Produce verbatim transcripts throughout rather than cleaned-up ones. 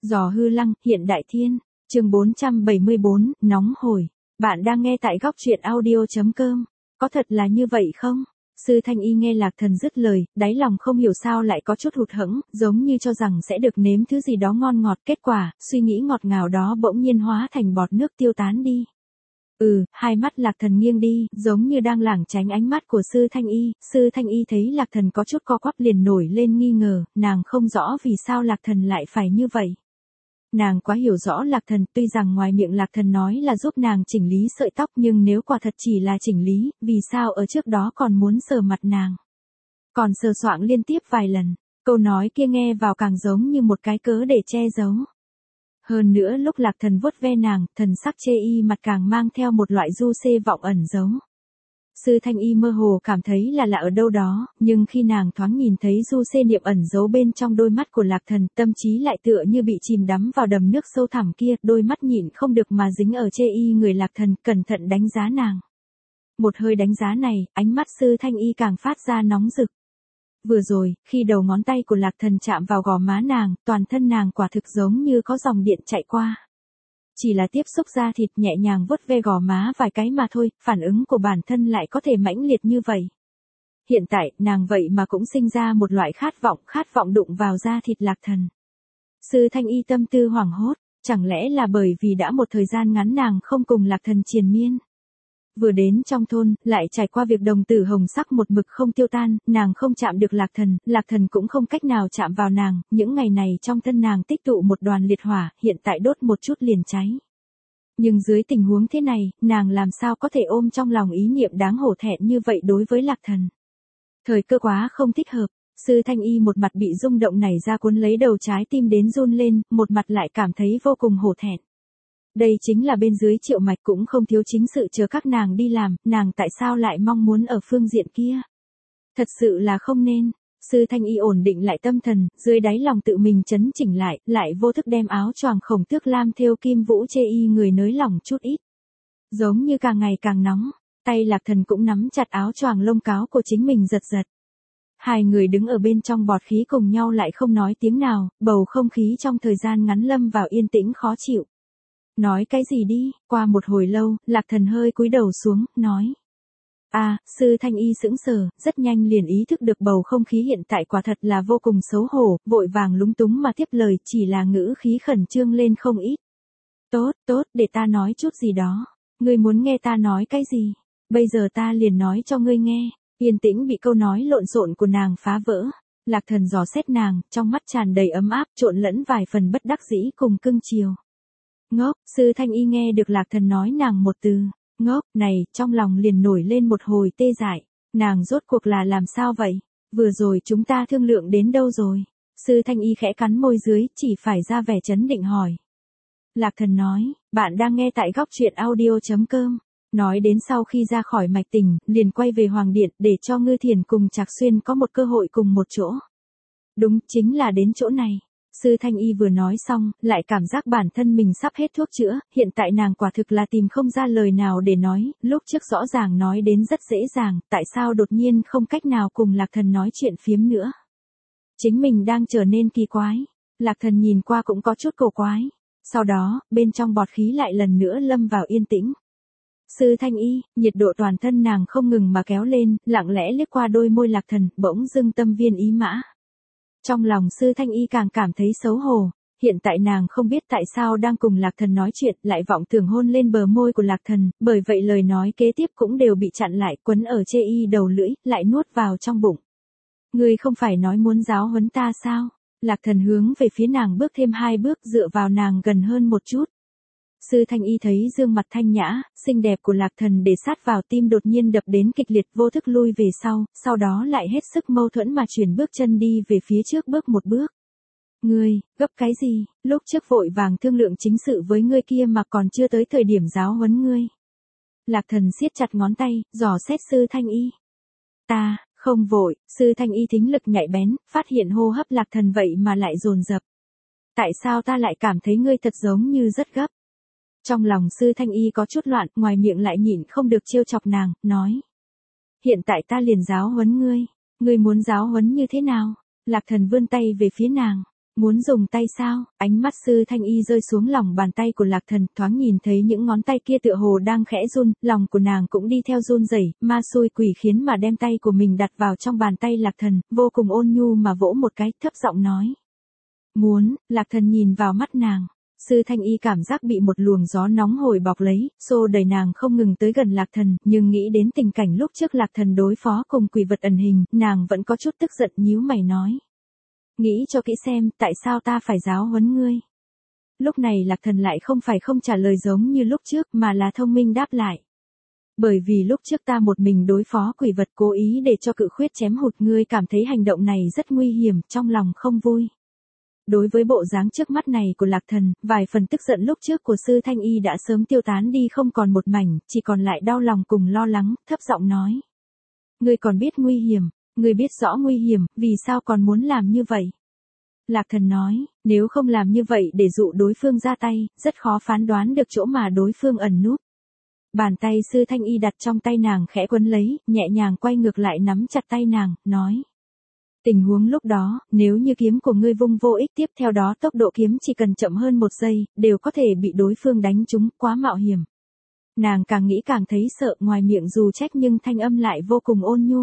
Giò hư lăng, hiện đại thiên. Chương bốn trăm bảy mươi bốn, nóng hổi. Bạn đang nghe tại góc truyện audio chấm com. Có thật là như vậy không? Sư Thanh Y nghe Lạc Thần dứt lời, đáy lòng không hiểu sao lại có chút hụt hẫng, giống như cho rằng sẽ được nếm thứ gì đó ngon ngọt, kết quả, suy nghĩ ngọt ngào đó bỗng nhiên hóa thành bọt nước tiêu tán đi. Ừ, hai mắt Lạc Thần nghiêng đi, giống như đang lảng tránh ánh mắt của Sư Thanh Y. Sư Thanh Y thấy Lạc Thần có chút co quắp liền nổi lên nghi ngờ, nàng không rõ vì sao Lạc Thần lại phải như vậy. Nàng quá hiểu rõ Lạc Thần, tuy rằng ngoài miệng Lạc Thần nói là giúp nàng chỉnh lý sợi tóc, nhưng nếu quả thật chỉ là chỉnh lý, vì sao ở trước đó còn muốn sờ mặt nàng? Còn sờ soạng liên tiếp vài lần, câu nói kia nghe vào càng giống như một cái cớ để che giấu. Hơn nữa lúc Lạc Thần vuốt ve nàng, thần sắc chê y mặt càng mang theo một loại du xê vọng ẩn giấu. Sư Thanh Y mơ hồ cảm thấy là lạ ở đâu đó, nhưng khi nàng thoáng nhìn thấy du xê niệm ẩn giấu bên trong đôi mắt của Lạc Thần, tâm trí lại tựa như bị chìm đắm vào đầm nước sâu thẳm kia, đôi mắt nhịn không được mà dính ở chê y người Lạc Thần, cẩn thận đánh giá nàng. Một hơi đánh giá này, ánh mắt Sư Thanh Y càng phát ra nóng rực. Vừa rồi, khi đầu ngón tay của Lạc Thần chạm vào gò má nàng, toàn thân nàng quả thực giống như có dòng điện chạy qua. Chỉ là tiếp xúc da thịt nhẹ nhàng vuốt ve gò má vài cái mà thôi, phản ứng của bản thân lại có thể mãnh liệt như vậy. Hiện tại, nàng vậy mà cũng sinh ra một loại khát vọng, khát vọng đụng vào da thịt Lạc Thần. Sư Thanh Y tâm tư hoảng hốt, chẳng lẽ là bởi vì đã một thời gian ngắn nàng không cùng Lạc Thần triền miên. Vừa đến trong thôn, lại trải qua việc đồng tử hồng sắc một mực không tiêu tan, nàng không chạm được Lạc Thần, Lạc Thần cũng không cách nào chạm vào nàng, những ngày này trong thân nàng tích tụ một đoàn liệt hỏa, hiện tại đốt một chút liền cháy. Nhưng dưới tình huống thế này, nàng làm sao có thể ôm trong lòng ý niệm đáng hổ thẹn như vậy đối với Lạc Thần. Thời cơ quá không thích hợp, Sư Thanh Y một mặt bị rung động nảy ra cuốn lấy đầu trái tim đến run lên, một mặt lại cảm thấy vô cùng hổ thẹn. Đây chính là bên dưới Triệu Mạch cũng không thiếu chính sự chờ các nàng đi làm, nàng tại sao lại mong muốn ở phương diện kia? Thật sự là không nên. Sư Thanh Y ổn định lại tâm thần, dưới đáy lòng tự mình chấn chỉnh lại, lại vô thức đem áo choàng khổng tước lam thêu kim vũ chê y người nới lỏng chút ít. Giống như càng ngày càng nóng, tay Lạc Thần cũng nắm chặt áo choàng lông cáo của chính mình giật giật. Hai người đứng ở bên trong bọt khí cùng nhau lại không nói tiếng nào, bầu không khí trong thời gian ngắn lâm vào yên tĩnh khó chịu. Nói cái gì đi, qua một hồi lâu, Lạc Thần hơi cúi đầu xuống, nói. À, Sư Thanh Y sững sờ, rất nhanh liền ý thức được bầu không khí hiện tại quả thật là vô cùng xấu hổ, vội vàng lúng túng mà tiếp lời, chỉ là ngữ khí khẩn trương lên không ít. Tốt, tốt, để ta nói chút gì đó. Ngươi muốn nghe ta nói cái gì? Bây giờ ta liền nói cho ngươi nghe. Yên tĩnh bị câu nói lộn xộn của nàng phá vỡ. Lạc Thần dò xét nàng, trong mắt tràn đầy ấm áp, trộn lẫn vài phần bất đắc dĩ cùng cưng chiều. Ngốc, Sư Thanh Y nghe được Lạc Thần nói nàng một từ, ngốc, này, trong lòng liền nổi lên một hồi tê dại, nàng rốt cuộc là làm sao vậy? Vừa rồi chúng ta thương lượng đến đâu rồi? Sư Thanh Y khẽ cắn môi dưới, chỉ phải ra vẻ trấn định hỏi. Lạc Thần nói, bạn đang nghe tại góc truyện audio chấm com, nói đến sau khi ra khỏi Mạch Tình, liền quay về Hoàng Điện, để cho Ngư Thiền cùng Trạc Xuyên có một cơ hội cùng một chỗ. Đúng, chính là đến chỗ này. Sư Thanh Y vừa nói xong, lại cảm giác bản thân mình sắp hết thuốc chữa, hiện tại nàng quả thực là tìm không ra lời nào để nói, lúc trước rõ ràng nói đến rất dễ dàng, tại sao đột nhiên không cách nào cùng Lạc Thần nói chuyện phiếm nữa. Chính mình đang trở nên kỳ quái, Lạc Thần nhìn qua cũng có chút cổ quái, sau đó, bên trong bọt khí lại lần nữa lâm vào yên tĩnh. Sư Thanh Y, nhiệt độ toàn thân nàng không ngừng mà kéo lên, lặng lẽ liếc qua đôi môi Lạc Thần, bỗng dưng tâm viên ý mã. Trong lòng Sư Thanh Y càng cảm thấy xấu hổ, hiện tại nàng không biết tại sao đang cùng Lạc Thần nói chuyện, lại vọng tưởng hôn lên bờ môi của Lạc Thần, bởi vậy lời nói kế tiếp cũng đều bị chặn lại, quấn ở chê y đầu lưỡi, lại nuốt vào trong bụng. Ngươi không phải nói muốn giáo huấn ta sao? Lạc Thần hướng về phía nàng bước thêm hai bước, dựa vào nàng gần hơn một chút. Sư Thanh Y thấy gương mặt thanh nhã, xinh đẹp của Lạc Thần để sát vào tim đột nhiên đập đến kịch liệt, vô thức lui về sau, sau đó lại hết sức mâu thuẫn mà chuyển bước chân đi về phía trước bước một bước. Ngươi, gấp cái gì, lúc trước vội vàng thương lượng chính sự với ngươi kia mà còn chưa tới thời điểm giáo huấn ngươi. Lạc Thần siết chặt ngón tay, dò xét Sư Thanh Y. Ta, không vội, Sư Thanh Y thính lực nhạy bén, phát hiện hô hấp Lạc Thần vậy mà lại dồn dập. Tại sao ta lại cảm thấy ngươi thật giống như rất gấp? Trong lòng Sư Thanh Y có chút loạn, ngoài miệng lại nhịn không được trêu chọc nàng, nói. Hiện tại ta liền giáo huấn ngươi, ngươi muốn giáo huấn như thế nào? Lạc Thần vươn tay về phía nàng. Muốn dùng tay sao? Ánh mắt Sư Thanh Y rơi xuống lòng bàn tay của Lạc Thần, thoáng nhìn thấy những ngón tay kia tựa hồ đang khẽ run, lòng của nàng cũng đi theo run rẩy, ma xui quỷ khiến mà đem tay của mình đặt vào trong bàn tay Lạc Thần, vô cùng ôn nhu mà vỗ một cái, thấp giọng nói. Muốn, Lạc Thần nhìn vào mắt nàng. Sư Thanh Y cảm giác bị một luồng gió nóng hổi bọc lấy, xô đẩy nàng không ngừng tới gần Lạc Thần, nhưng nghĩ đến tình cảnh lúc trước Lạc Thần đối phó cùng quỷ vật ẩn hình, nàng vẫn có chút tức giận nhíu mày nói. Nghĩ cho kỹ xem, tại sao ta phải giáo huấn ngươi? Lúc này Lạc Thần lại không phải không trả lời giống như lúc trước, mà là thông minh đáp lại. Bởi vì lúc trước ta một mình đối phó quỷ vật cố ý để cho cự khuyết chém hụt ngươi cảm thấy hành động này rất nguy hiểm, trong lòng không vui. Đối với bộ dáng trước mắt này của Lạc Thần, vài phần tức giận lúc trước của Sư Thanh Y đã sớm tiêu tán đi không còn một mảnh, chỉ còn lại đau lòng cùng lo lắng, thấp giọng nói. Ngươi còn biết nguy hiểm, ngươi biết rõ nguy hiểm, vì sao còn muốn làm như vậy? Lạc Thần nói, nếu không làm như vậy để dụ đối phương ra tay, rất khó phán đoán được chỗ mà đối phương ẩn núp. Bàn tay Sư Thanh Y đặt trong tay nàng khẽ quấn lấy, nhẹ nhàng quay ngược lại nắm chặt tay nàng, nói. Tình huống lúc đó, nếu như kiếm của ngươi vung vô ích tiếp theo đó tốc độ kiếm chỉ cần chậm hơn một giây, đều có thể bị đối phương đánh trúng, quá mạo hiểm. Nàng càng nghĩ càng thấy sợ, ngoài miệng dù trách nhưng thanh âm lại vô cùng ôn nhu.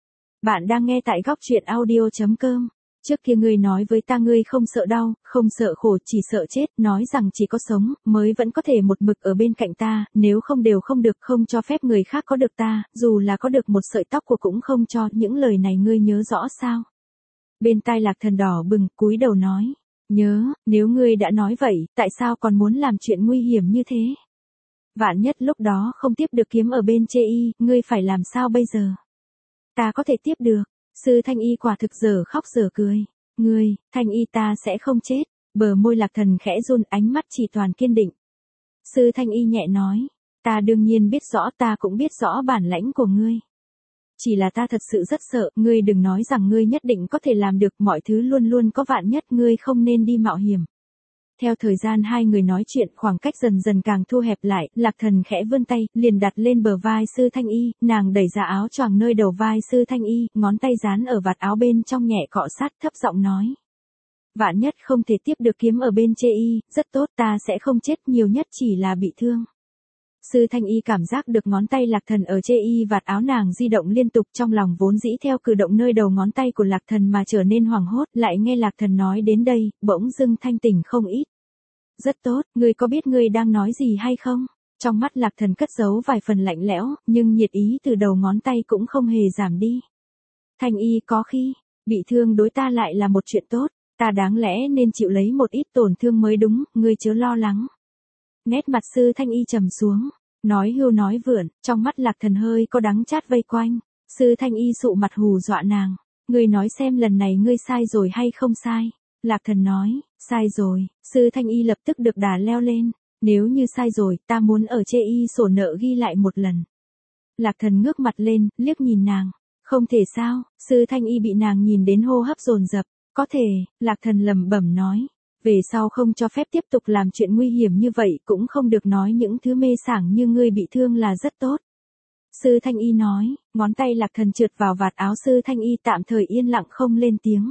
Bạn đang nghe tại góc truyện audio.com. Trước kia ngươi nói với ta ngươi không sợ đau, không sợ khổ, chỉ sợ chết, nói rằng chỉ có sống, mới vẫn có thể một mực ở bên cạnh ta, nếu không đều không được, không cho phép người khác có được ta, dù là có được một sợi tóc của cũng không cho, những lời này ngươi nhớ rõ sao? Bên tai Lạc Thần đỏ bừng, cúi đầu nói, nhớ, nếu ngươi đã nói vậy, tại sao còn muốn làm chuyện nguy hiểm như thế? Vạn nhất lúc đó không tiếp được kiếm ở bên chê y, ngươi phải làm sao bây giờ? Ta có thể tiếp được. Sư Thanh Y quả thực giờ khóc giờ cười. Ngươi, Thanh Y ta sẽ không chết. Bờ môi Lạc Thần khẽ run, ánh mắt chỉ toàn kiên định. Sư Thanh Y nhẹ nói. Ta đương nhiên biết rõ, ta cũng biết rõ bản lãnh của ngươi. Chỉ là ta thật sự rất sợ, ngươi đừng nói rằng ngươi nhất định có thể làm được, mọi thứ luôn luôn có vạn nhất, ngươi không nên đi mạo hiểm. Theo thời gian hai người nói chuyện, khoảng cách dần dần càng thu hẹp lại, Lạc Thần khẽ vươn tay, liền đặt lên bờ vai Sư Thanh Y, nàng đẩy ra áo choàng nơi đầu vai Sư Thanh Y, ngón tay dán ở vạt áo bên trong nhẹ cọ sát, thấp giọng nói. Vạn nhất không thể tiếp được kiếm ở bên chê y, rất tốt, ta sẽ không chết, nhiều nhất chỉ là bị thương. Sư Thanh Y cảm giác được ngón tay Lạc Thần ở chê y vạt áo nàng di động liên tục, trong lòng vốn dĩ theo cử động nơi đầu ngón tay của Lạc Thần mà trở nên hoảng hốt, lại nghe Lạc Thần nói đến đây, bỗng dưng thanh tỉnh không ít. Rất tốt, ngươi có biết ngươi đang nói gì hay không? Trong mắt Lạc Thần cất giấu vài phần lạnh lẽo, nhưng nhiệt ý từ đầu ngón tay cũng không hề giảm đi. Thanh Y có khi, bị thương đối ta lại là một chuyện tốt, ta đáng lẽ nên chịu lấy một ít tổn thương mới đúng, ngươi chớ lo lắng. Nét mặt Sư Thanh Y trầm xuống, nói hưu nói vượn, trong mắt Lạc Thần hơi có đắng chát vây quanh. Sư Thanh Y sụ mặt hù dọa nàng, ngươi nói xem lần này ngươi sai rồi hay không sai? Lạc Thần nói, sai rồi. Sư Thanh Y lập tức được đà leo lên, nếu như sai rồi, ta muốn ở chê y sổ nợ ghi lại một lần. Lạc Thần ngước mặt lên, liếc nhìn nàng, không thể sao? Sư Thanh Y bị nàng nhìn đến hô hấp dồn dập, có thể. Lạc Thần lẩm bẩm nói. Về sau không cho phép tiếp tục làm chuyện nguy hiểm như vậy, cũng không được nói những thứ mê sảng như ngươi bị thương là rất tốt. Sư Thanh Y nói, ngón tay Lạc Thần trượt vào vạt áo Sư Thanh Y, tạm thời yên lặng không lên tiếng.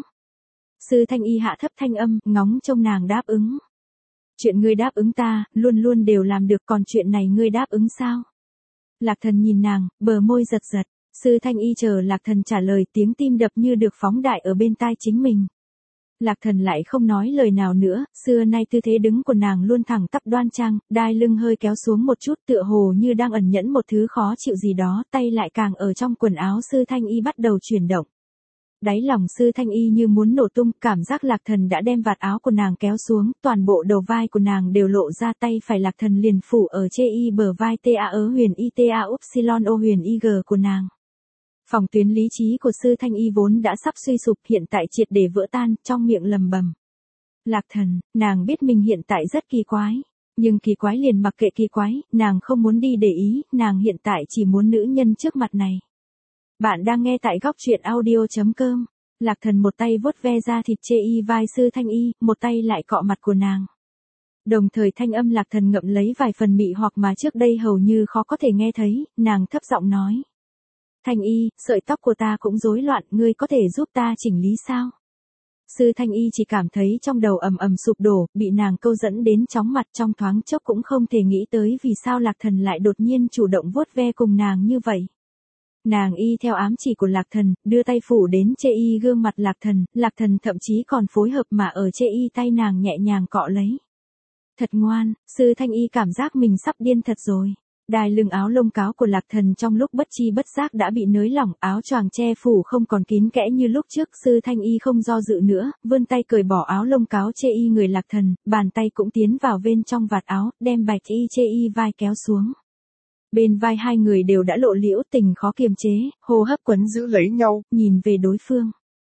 Sư Thanh Y hạ thấp thanh âm, ngóng trông nàng đáp ứng. Chuyện ngươi đáp ứng ta, luôn luôn đều làm được, còn chuyện này ngươi đáp ứng sao? Lạc Thần nhìn nàng, bờ môi giật giật. Sư Thanh Y chờ Lạc Thần trả lời, tiếng tim đập như được phóng đại ở bên tai chính mình. Lạc Thần lại không nói lời nào nữa, xưa nay tư thế đứng của nàng luôn thẳng tắp đoan trang, đai lưng hơi kéo xuống một chút, tựa hồ như đang ẩn nhẫn một thứ khó chịu gì đó, tay lại càng ở trong quần áo Sư Thanh Y bắt đầu chuyển động. Đáy lòng Sư Thanh Y như muốn nổ tung, cảm giác Lạc Thần đã đem vạt áo của nàng kéo xuống, toàn bộ đầu vai của nàng đều lộ ra, tay phải Lạc Thần liền phủ ở chê y bờ vai ta ớ huyền y ta upsilon o huyền y g của nàng. Phòng tuyến lý trí của Sư Thanh Y vốn đã sắp suy sụp, hiện tại triệt để vỡ tan, trong miệng lầm bầm. Lạc Thần, nàng biết mình hiện tại rất kỳ quái. Nhưng kỳ quái liền mặc kệ kỳ quái, nàng không muốn đi để ý, nàng hiện tại chỉ muốn nữ nhân trước mặt này. Bạn đang nghe tại góc truyện audio.com. Lạc Thần một tay vuốt ve da thịt chê y vai Sư Thanh Y, một tay lại cọ mặt của nàng. Đồng thời thanh âm Lạc Thần ngậm lấy vài phần mị hoặc mà trước đây hầu như khó có thể nghe thấy, nàng thấp giọng nói. Thanh Y, sợi tóc của ta cũng rối loạn, ngươi có thể giúp ta chỉnh lý sao? Sư Thanh Y chỉ cảm thấy trong đầu ầm ầm sụp đổ, bị nàng câu dẫn đến chóng mặt, trong thoáng chốc cũng không thể nghĩ tới vì sao Lạc Thần lại đột nhiên chủ động vuốt ve cùng nàng như vậy. Nàng y theo ám chỉ của Lạc Thần, đưa tay phủ đến chê y gương mặt Lạc Thần, Lạc Thần thậm chí còn phối hợp mà ở chê y tay nàng nhẹ nhàng cọ lấy. Thật ngoan, Sư Thanh Y cảm giác mình sắp điên thật rồi. Đai lưng áo lông cáo của Lạc Thần trong lúc bất chi bất giác đã bị nới lỏng, áo choàng che phủ không còn kín kẽ như lúc trước. Sư Thanh Y không do dự nữa, vươn tay cởi bỏ áo lông cáo chê y người Lạc Thần, bàn tay cũng tiến vào bên trong vạt áo, đem bạch y chê y vai kéo xuống. Bên vai hai người đều đã lộ liễu tình khó kiềm chế, hô hấp quấn giữ lấy nhau, nhìn về đối phương.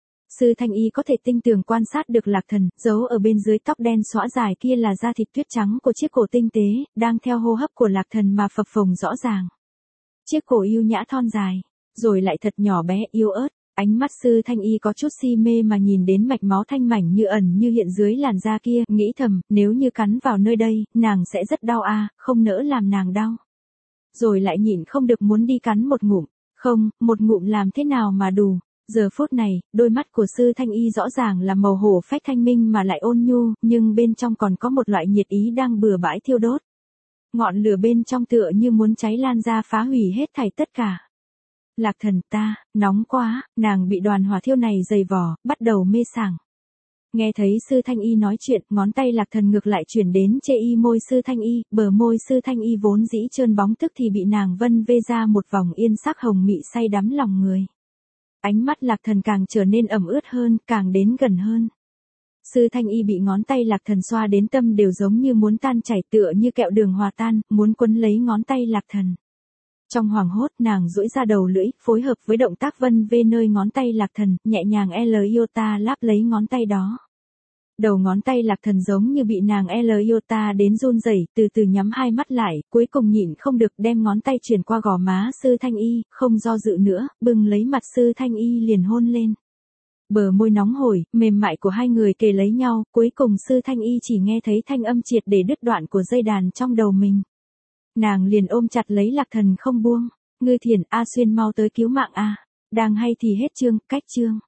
Sư Thanh Y có thể tinh tường quan sát được Lạc Thần, giấu ở bên dưới tóc đen xõa dài kia là da thịt tuyết trắng của chiếc cổ tinh tế, đang theo hô hấp của Lạc Thần mà phập phồng rõ ràng. Chiếc cổ yêu nhã thon dài, rồi lại thật nhỏ bé yếu ớt, ánh mắt Sư Thanh Y có chút si mê mà nhìn đến mạch máu thanh mảnh như ẩn như hiện dưới làn da kia, nghĩ thầm, nếu như cắn vào nơi đây, nàng sẽ rất đau a, không nỡ làm nàng đau. Rồi lại nhịn không được muốn đi cắn một ngụm, không, một ngụm làm thế nào mà đủ. Giờ phút này, đôi mắt của Sư Thanh Y rõ ràng là màu hổ phách thanh minh mà lại ôn nhu, nhưng bên trong còn có một loại nhiệt ý đang bừa bãi thiêu đốt. Ngọn lửa bên trong tựa như muốn cháy lan ra phá hủy hết thảy tất cả. Lạc Thần ta, nóng quá, nàng bị đoàn hỏa thiêu này dày vò, bắt đầu mê sảng. Nghe thấy Sư Thanh Y nói chuyện, ngón tay Lạc Thần ngược lại chuyển đến chê y môi Sư Thanh Y, bờ môi Sư Thanh Y vốn dĩ trơn bóng tức thì bị nàng vân vê ra một vòng yên sắc hồng mị say đắm lòng người. Ánh mắt Lạc Thần càng trở nên ẩm ướt hơn, càng đến gần hơn. Sư Thanh Y bị ngón tay Lạc Thần xoa đến tâm đều giống như muốn tan chảy, tựa như kẹo đường hòa tan, muốn quấn lấy ngón tay Lạc Thần. Trong hoảng hốt, nàng duỗi ra đầu lưỡi, phối hợp với động tác vân vê nơi ngón tay Lạc Thần, nhẹ nhàng L iota láp lấy ngón tay đó. Đầu ngón tay Lạc Thần giống như bị nàng L iota đến run rẩy, từ từ nhắm hai mắt lại, cuối cùng nhịn không được đem ngón tay truyền qua gò má Sư Thanh Y, không do dự nữa, bưng lấy mặt Sư Thanh Y liền hôn lên. Bờ môi nóng hổi, mềm mại của hai người kề lấy nhau, cuối cùng Sư Thanh Y chỉ nghe thấy thanh âm triệt để đứt đoạn của dây đàn trong đầu mình. Nàng liền ôm chặt lấy Lạc Thần không buông. Ngư Thiền, A Xuyên mau tới cứu mạng a. Đang hay thì hết chương, cách chương.